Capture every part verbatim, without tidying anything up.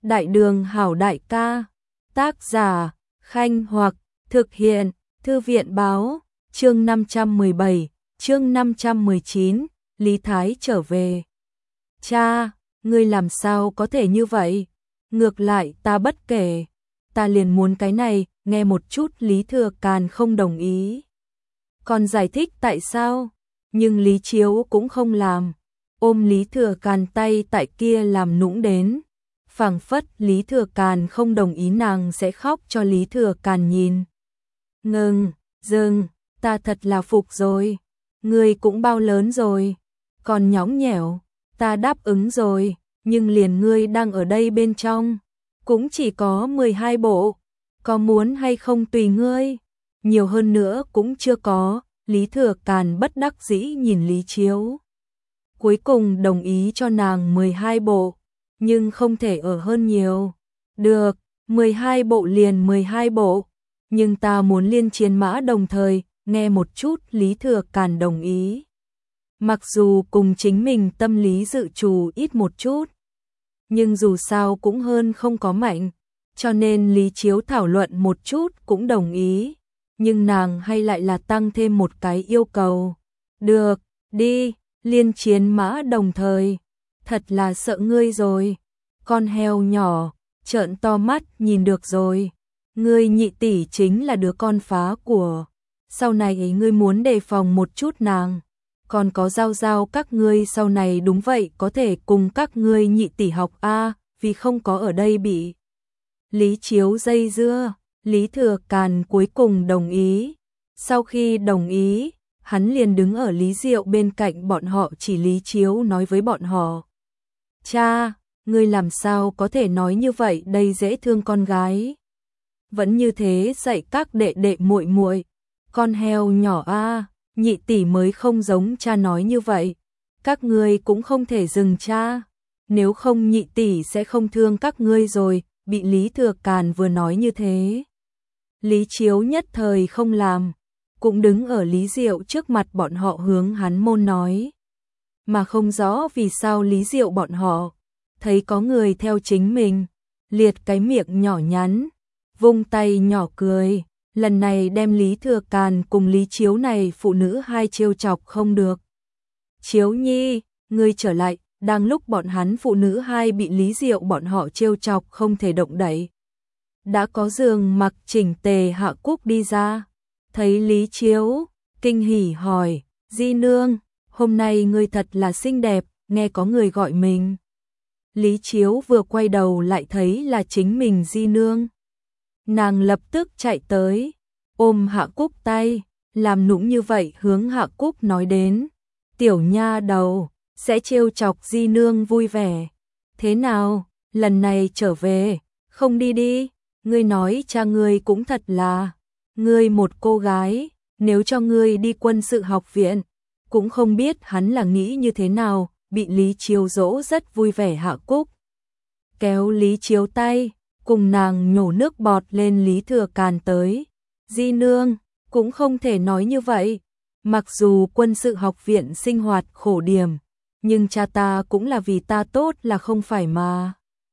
Đại đường hảo đại ca. Tác giả, Khanh Hoặc, thực hiện, Thư viện báo, chương năm trăm mười bảy, chương năm trăm mười chín, Lý Thái trở về. Cha, ngươi làm sao có thể như vậy? Ngược lại ta bất kể, ta liền muốn cái này, nghe một chút. Lý Thừa Càn không đồng ý. Còn giải thích tại sao? Nhưng Lý Chiếu cũng không làm. Ôm Lý Thừa Càn tay tại kia làm nũng đến. Phảng phất Lý Thừa Càn không đồng ý nàng sẽ khóc cho Lý Thừa Càn nhìn. Ngừng, dừng, ta thật là phục rồi. Ngươi cũng bao lớn rồi, còn nhõng nhẽo, ta đáp ứng rồi, nhưng liền ngươi đang ở đây bên trong, cũng chỉ có mười hai bộ, có muốn hay không tùy ngươi, nhiều hơn nữa cũng chưa có. Lý Thừa Càn bất đắc dĩ nhìn Lý Chiếu. Cuối cùng đồng ý cho nàng mười hai bộ, nhưng không thể ở hơn nhiều. Được, mười hai bộ liền mười hai bộ, nhưng ta muốn liên chiến mã đồng thời, nghe một chút. Lý Thừa Càn đồng ý. Mặc dù cùng chính mình tâm lý dự trù ít một chút, nhưng dù sao cũng hơn không có mạnh, cho nên Lý Chiếu thảo luận một chút cũng đồng ý. Nhưng nàng hay lại là tăng thêm một cái yêu cầu. Được, đi, liên chiến mã đồng thời. Thật là sợ ngươi rồi. Con heo nhỏ, trợn to mắt nhìn được rồi. Ngươi nhị tỷ chính là đứa con phá của. Sau này ngươi muốn đề phòng một chút nàng. Còn có Giao Giao các ngươi sau này đúng vậy có thể cùng các ngươi nhị tỷ học a, vì không có ở đây bị Lý Chiếu dây dưa. Lý Thừa Càn cuối cùng đồng ý. Sau khi đồng ý, hắn liền đứng ở Lý Diệu bên cạnh bọn họ, chỉ Lý Chiếu nói với bọn họ. Cha, ngươi làm sao có thể nói như vậy, đây dễ thương con gái. Vẫn như thế dạy các đệ đệ muội muội. Con heo nhỏ a, nhị tỷ mới không giống cha nói như vậy. Các ngươi cũng không thể dừng cha. Nếu không nhị tỷ sẽ không thương các ngươi rồi. Bị Lý Thừa Càn vừa nói như thế, Lý Chiếu nhất thời không làm, cũng đứng ở Lý Diệu trước mặt bọn họ hướng hắn môn nói. Mà không rõ vì sao Lý Diệu bọn họ thấy có người theo chính mình, liệt cái miệng nhỏ nhắn, vung tay nhỏ cười, lần này đem Lý Thừa Càn cùng Lý Chiếu này phụ nữ hai trêu chọc không được. Chiếu nhi, ngươi trở lại. Đang lúc bọn hắn phụ nữ hai bị Lý Diệu bọn họ trêu chọc không thể động đậy, đã có giường mặc chỉnh tề Hạ Cúc đi ra, thấy Lý Chiếu, kinh hỉ hỏi, Di nương, hôm nay ngươi thật là xinh đẹp, nghe có người gọi mình. Lý Chiếu vừa quay đầu lại thấy là chính mình Di nương. Nàng lập tức chạy tới, ôm Hạ Cúc tay, làm nũng như vậy hướng Hạ Cúc nói đến, tiểu nha đầu, sẽ trêu chọc Di nương vui vẻ. Thế nào, lần này trở về, không đi đi, ngươi nói cha ngươi cũng thật là, ngươi một cô gái, nếu cho ngươi đi quân sự học viện, cũng không biết hắn là nghĩ như thế nào. Bị Lý Chiếu dỗ rất vui vẻ Hạ Cúc kéo Lý Chiếu tay, cùng nàng nhổ nước bọt lên Lý Thừa Càn tới. Di nương, cũng không thể nói như vậy, mặc dù quân sự học viện sinh hoạt khổ điểm, nhưng cha ta cũng là vì ta tốt là không phải mà.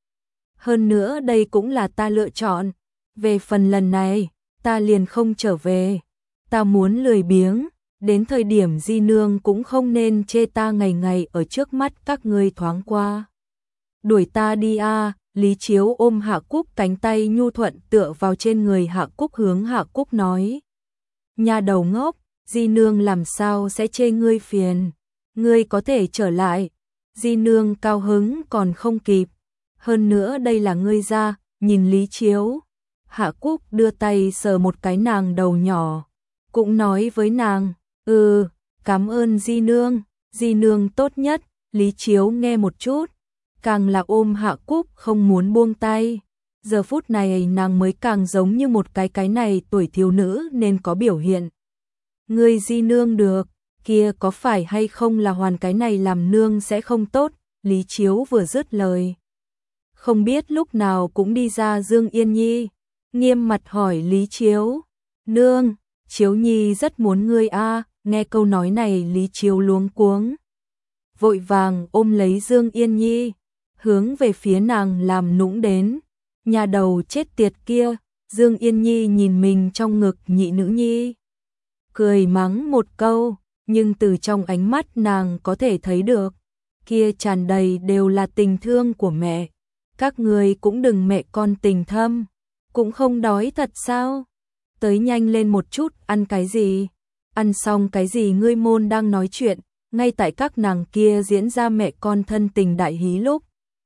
Hơn nữa đây cũng là ta lựa chọn. Về phần lần này, ta liền không trở về. Ta muốn lười biếng, đến thời điểm Di nương cũng không nên chê ta ngày ngày ở trước mắt các ngươi thoáng qua. Đuổi ta đi a. Lý Chiếu ôm Hạ Cúc cánh tay nhu thuận tựa vào trên người Hạ Cúc hướng Hạ Cúc nói. Nhà đầu ngốc, Di nương làm sao sẽ chê ngươi phiền. Ngươi có thể trở lại. Di nương cao hứng còn không kịp. Hơn nữa đây là ngươi ra, nhìn Lý Chiếu. Hạ Cúc đưa tay sờ một cái nàng đầu nhỏ, cũng nói với nàng, ừ, cảm ơn Di nương, Di nương tốt nhất. Lý Chiếu nghe một chút, càng là ôm Hạ Cúc không muốn buông tay. Giờ phút này nàng mới càng giống như một cái cái này tuổi thiếu nữ nên có biểu hiện. Ngươi Di nương được, kia có phải hay không là hoàn cái này làm nương sẽ không tốt. Lý Chiếu vừa dứt lời, không biết lúc nào cũng đi ra Dương Yên Nhi, nghiêm mặt hỏi Lý Chiếu, nương, Chiếu Nhi rất muốn ngươi a. Nghe câu nói này Lý Chiếu luống cuống, vội vàng ôm lấy Dương Yên Nhi, hướng về phía nàng làm nũng đến. Nhà đầu chết tiệt kia, Dương Yên Nhi nhìn mình trong ngực nhị nữ nhi. Cười mắng một câu, nhưng từ trong ánh mắt nàng có thể thấy được, kia tràn đầy đều là tình thương của mẹ. Các người cũng đừng mẹ con tình thâm, cũng không đói thật sao? Tới nhanh lên một chút, ăn cái gì? Ăn xong cái gì? Ngươi môn đang nói chuyện, ngay tại các nàng kia diễn ra mẹ con thân tình đại hí lúc.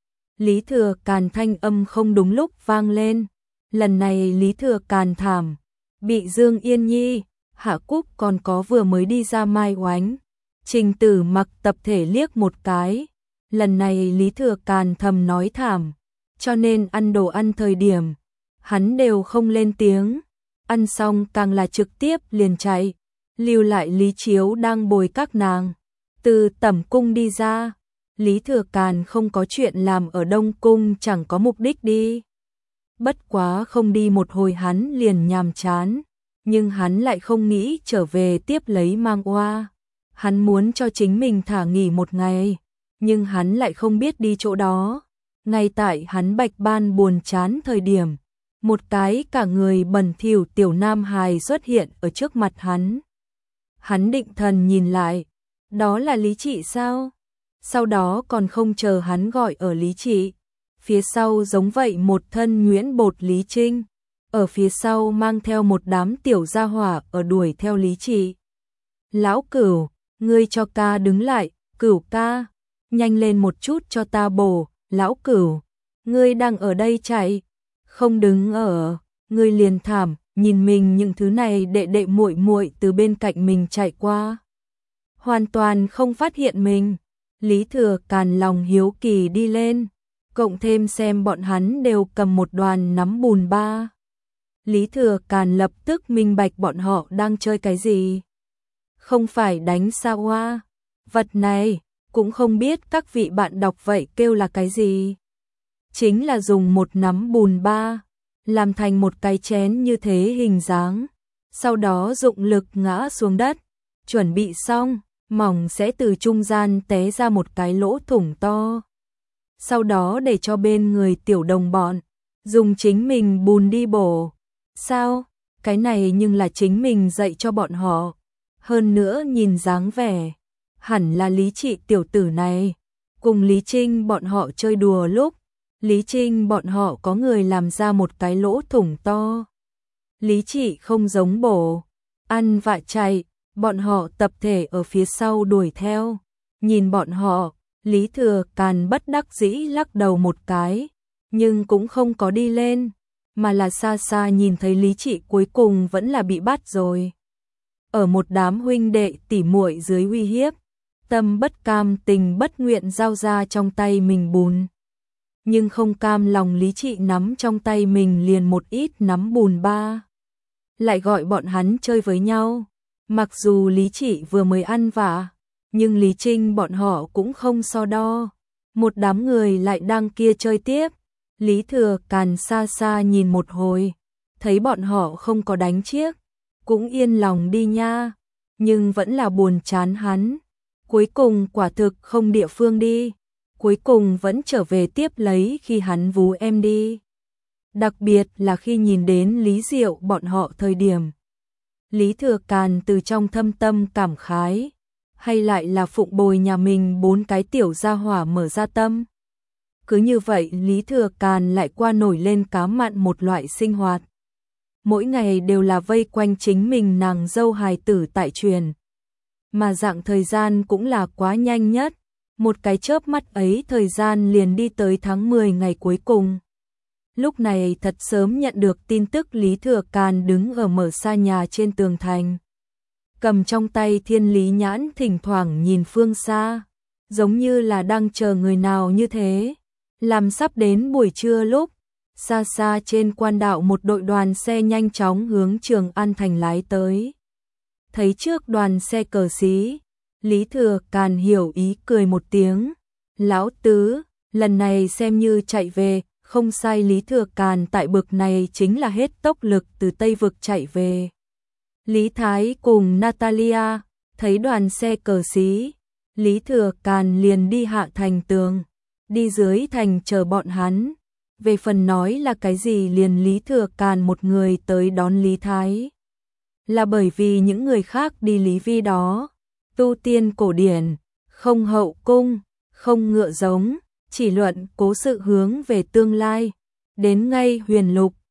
Lý Thừa Càn thanh âm không đúng lúc vang lên. Lần này Lý Thừa Càn thảm, bị Dương Yên Nhi, Hạ Cúc còn có vừa mới đi ra Mai Oánh, Trình Tử Mặc tập thể liếc một cái. Lần này Lý Thừa Càn thầm nói thảm, cho nên ăn đồ ăn thời điểm, hắn đều không lên tiếng. Ăn xong càng là trực tiếp liền chạy, lưu lại Lý Chiếu đang bồi các nàng. Từ Tẩm Cung đi ra, Lý Thừa Càn không có chuyện làm ở Đông Cung, chẳng có mục đích đi. Bất quá không đi một hồi hắn liền nhàm chán, nhưng hắn lại không nghĩ trở về tiếp lấy Mang Oa. Hắn muốn cho chính mình thả nghỉ một ngày, nhưng hắn lại không biết đi chỗ đó. Ngay tại hắn bạch ban buồn chán thời điểm, một cái cả người bẩn thỉu tiểu nam hài xuất hiện ở trước mặt hắn. Hắn định thần nhìn lại, đó là Lý Trị sao? Sau đó còn không chờ hắn gọi ở Lý Trị, phía sau giống vậy một thân nhuyễn bột Lý Trinh, ở phía sau mang theo một đám tiểu gia hỏa ở đuổi theo Lý Trị. Lão Cửu, ngươi cho ca đứng lại, Cửu ca, nhanh lên một chút cho ta bổ. Lão Cửu, ngươi đang ở đây chạy, không đứng ở, ngươi liền thảm. Nhìn mình những thứ này đệ đệ muội muội từ bên cạnh mình chạy qua, hoàn toàn không phát hiện mình. Lý Thừa Càn lòng hiếu kỳ đi lên, cộng thêm xem bọn hắn đều cầm một đoàn nắm bùn ba. Lý Thừa Càn lập tức minh bạch bọn họ đang chơi cái gì. Không phải đánh sao hoa, vật này cũng không biết các vị bạn đọc vậy kêu là cái gì. Chính là dùng một nắm bùn ba, làm thành một cái chén như thế hình dáng, sau đó dụng lực ngã xuống đất, chuẩn bị xong, mỏng sẽ từ trung gian té ra một cái lỗ thủng to. Sau đó để cho bên người tiểu đồng bọn, dùng chính mình bùn đi bổ. Sao? Cái này nhưng là chính mình dạy cho bọn họ. Hơn nữa nhìn dáng vẻ, hẳn là Lý Trị tiểu tử này, cùng Lý Trinh bọn họ chơi đùa lúc, Lý Trinh bọn họ có người làm ra một cái lỗ thủng to. Lý Trị không giống bổ, ăn vạ chạy, bọn họ tập thể ở phía sau đuổi theo. Nhìn bọn họ, Lý Thừa Càn bất đắc dĩ lắc đầu một cái, nhưng cũng không có đi lên, mà là xa xa nhìn thấy Lý Trị cuối cùng vẫn là bị bắt rồi. Ở một đám huynh đệ tỉ muội dưới uy hiếp, tâm bất cam tình bất nguyện giao ra trong tay mình bùn. Nhưng không cam lòng Lý Trị nắm trong tay mình liền một ít nắm bùn ba, lại gọi bọn hắn chơi với nhau. Mặc dù Lý Trị vừa mới ăn vạ, nhưng Lý Trinh bọn họ cũng không so đo. Một đám người lại đang kia chơi tiếp. Lý Thừa Càn xa xa nhìn một hồi, thấy bọn họ không có đánh chiếc, cũng yên lòng đi nha, nhưng vẫn là buồn chán hắn. Cuối cùng quả thực không địa phương đi, cuối cùng vẫn trở về tiếp lấy khi hắn vú em đi. Đặc biệt là khi nhìn đến Lý Diệu bọn họ thời điểm, Lý Thừa Càn từ trong thâm tâm cảm khái, hay lại là phụng bồi nhà mình bốn cái tiểu gia hỏa mở ra tâm. Cứ như vậy Lý Thừa Càn lại qua nổi lên cá mặn một loại sinh hoạt. Mỗi ngày đều là vây quanh chính mình nàng dâu hài tử tại truyền. Mà dạng thời gian cũng là quá nhanh nhất, một cái chớp mắt ấy thời gian liền đi tới tháng mười ngày cuối cùng. Lúc này thật sớm nhận được tin tức Lý Thừa Càn đứng ở mở xa nhà trên tường thành. Cầm trong tay thiên lý nhãn thỉnh thoảng nhìn phương xa, giống như là đang chờ người nào như thế. Làm sắp đến buổi trưa lúc, xa xa trên quan đạo một đội đoàn xe nhanh chóng hướng Trường An Thành lái tới. Thấy trước đoàn xe cờ xí, Lý Thừa Càn hiểu ý cười một tiếng. Lão tứ, lần này xem như chạy về, không sai. Lý Thừa Càn tại bực này chính là hết tốc lực từ Tây Vực chạy về. Lý Thái cùng Natalia, thấy đoàn xe cờ xí, Lý Thừa Càn liền đi hạ thành tường. đi dưới thành chờ bọn hắn. Về phần nói là cái gì liền Lý Thừa Càn một người tới đón Lý Thái. Là bởi vì những người khác đi Lý Vi đó, tu tiên cổ điển, không hậu cung, không ngựa giống, chỉ luận cố sự hướng về tương lai. Đến ngay Huyền Lục,